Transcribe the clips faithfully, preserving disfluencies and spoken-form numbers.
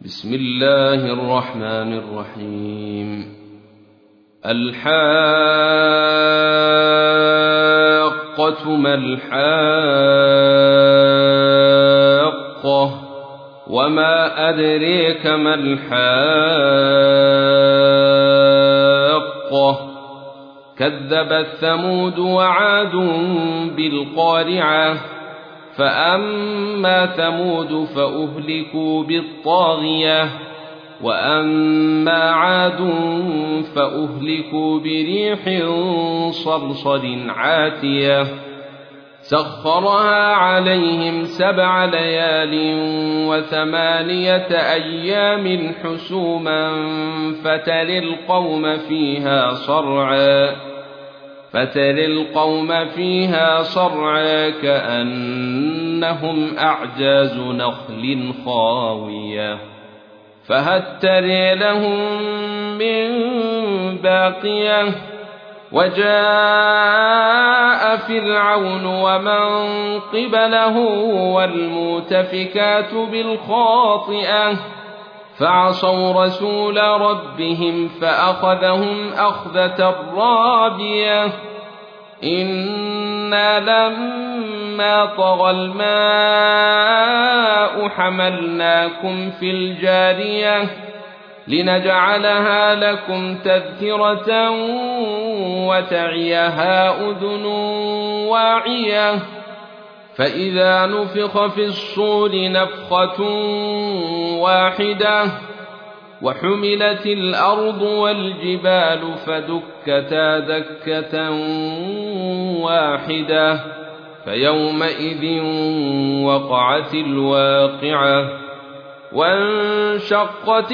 بسم الله الرحمن الرحيم. الحاقة ما الحاقة وما أدريك ما الحاقة كذبت ثمود وعاد بالقارعة فأما ثمود فأهلكوا بالطاغية وأما عاد فأهلكوا بريح صرصر عاتية سخرها عليهم سبع ليال وثمانية أيام حسوما فترى القوم فيها صرعا فترى القوم فيها صرعا كأنهم أعجاز نخل خاوية فهل ترى لهم من باقية وجاء فرعون ومن قبله والمؤتفكات بالخاطئة فعصوا رسول ربهم فأخذهم أخذة رابية إنا لما طغى الماء حملناكم في الجارية لنجعلها لكم تذكرة وتعيها أذن واعية فإذا نفخ في الصور نفخة واحدة وحملت الأرض والجبال فدكتا دكة واحدة فيومئذ وقعت الواقعة وانشقت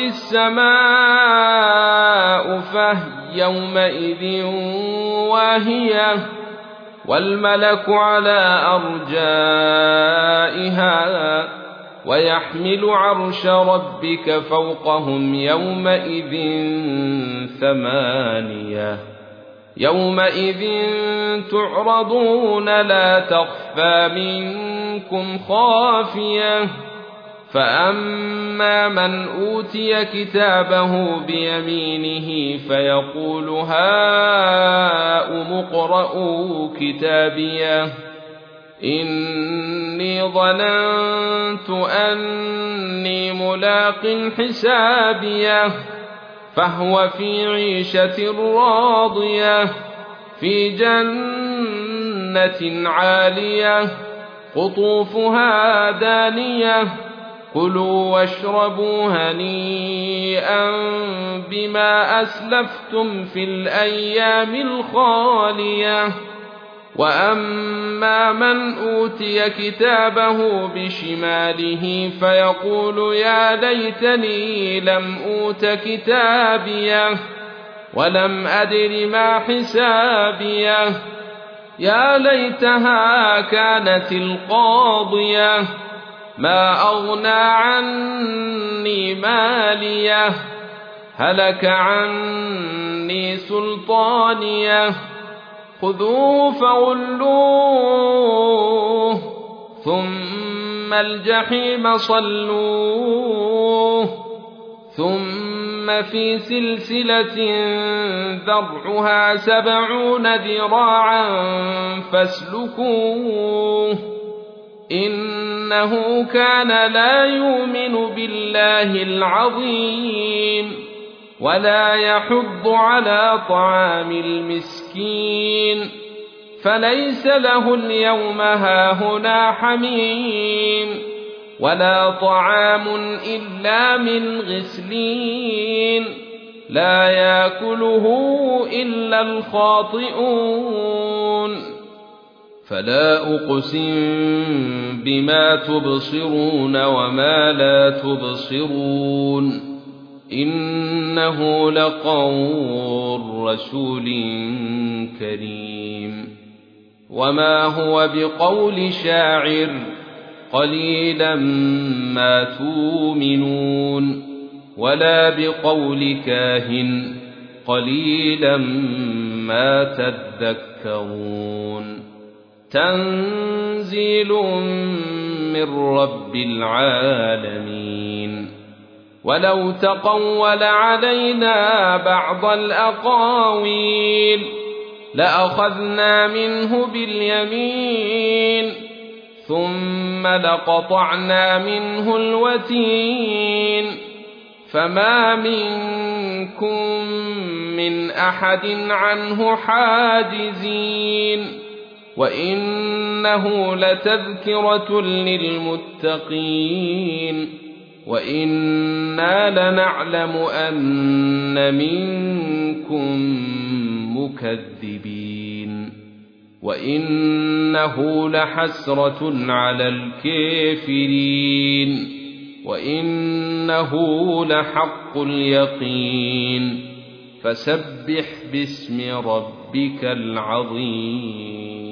السماء فهي يومئذ واهية والملك على أرجائها ويحمل عرش ربك فوقهم يومئذ ثمانية يومئذ تعرضون لا تخفى منكم خافية فأما من أوتي كتابه بيمينه فيقول هاؤم اقرءوا كتابيه إني ظننت أني ملاق حسابيه فهو في عيشة راضية في جنة عالية قطوفها دانية كلوا واشربوا هنيئا بما أسلفتم في الأيام الخالية وأما من أوتي كتابه بشماله فيقول يا ليتني لم أوت كتابيه ولم أدر ما حسابيه يا ليتها كانت القاضية ما أغنى عني ماليه هلك عني سلطانيه خذوه فغلوه ثم الجحيم صلوه ثم في سلسلة ذرعها سبعون ذراعا فاسلكوه إنه كان لا يؤمن بالله العظيم ولا يحض على طعام المسكين فليس له اليوم هاهنا حميم ولا طعام إلا من غسلين لا يأكله إلا الخاطئون فلا أقسم بما تبصرون وما لا تبصرون إنه لقول رسول كريم وما هو بقول شاعر قليلا ما تؤمنون ولا بقول كاهن قليلا ما تذكرون تنزيل من رب العالمين ولو تقول علينا بعض الأقاويل لأخذنا منه باليمين ثم لقطعنا منه الوتين فما منكم من أحد عنه حاجزين وإنه لتذكرة للمتقين وإنا لنعلم أن منكم مكذبين وإنه لحسرة على الكافرين وإنه لحق اليقين فسبح باسم ربك العظيم.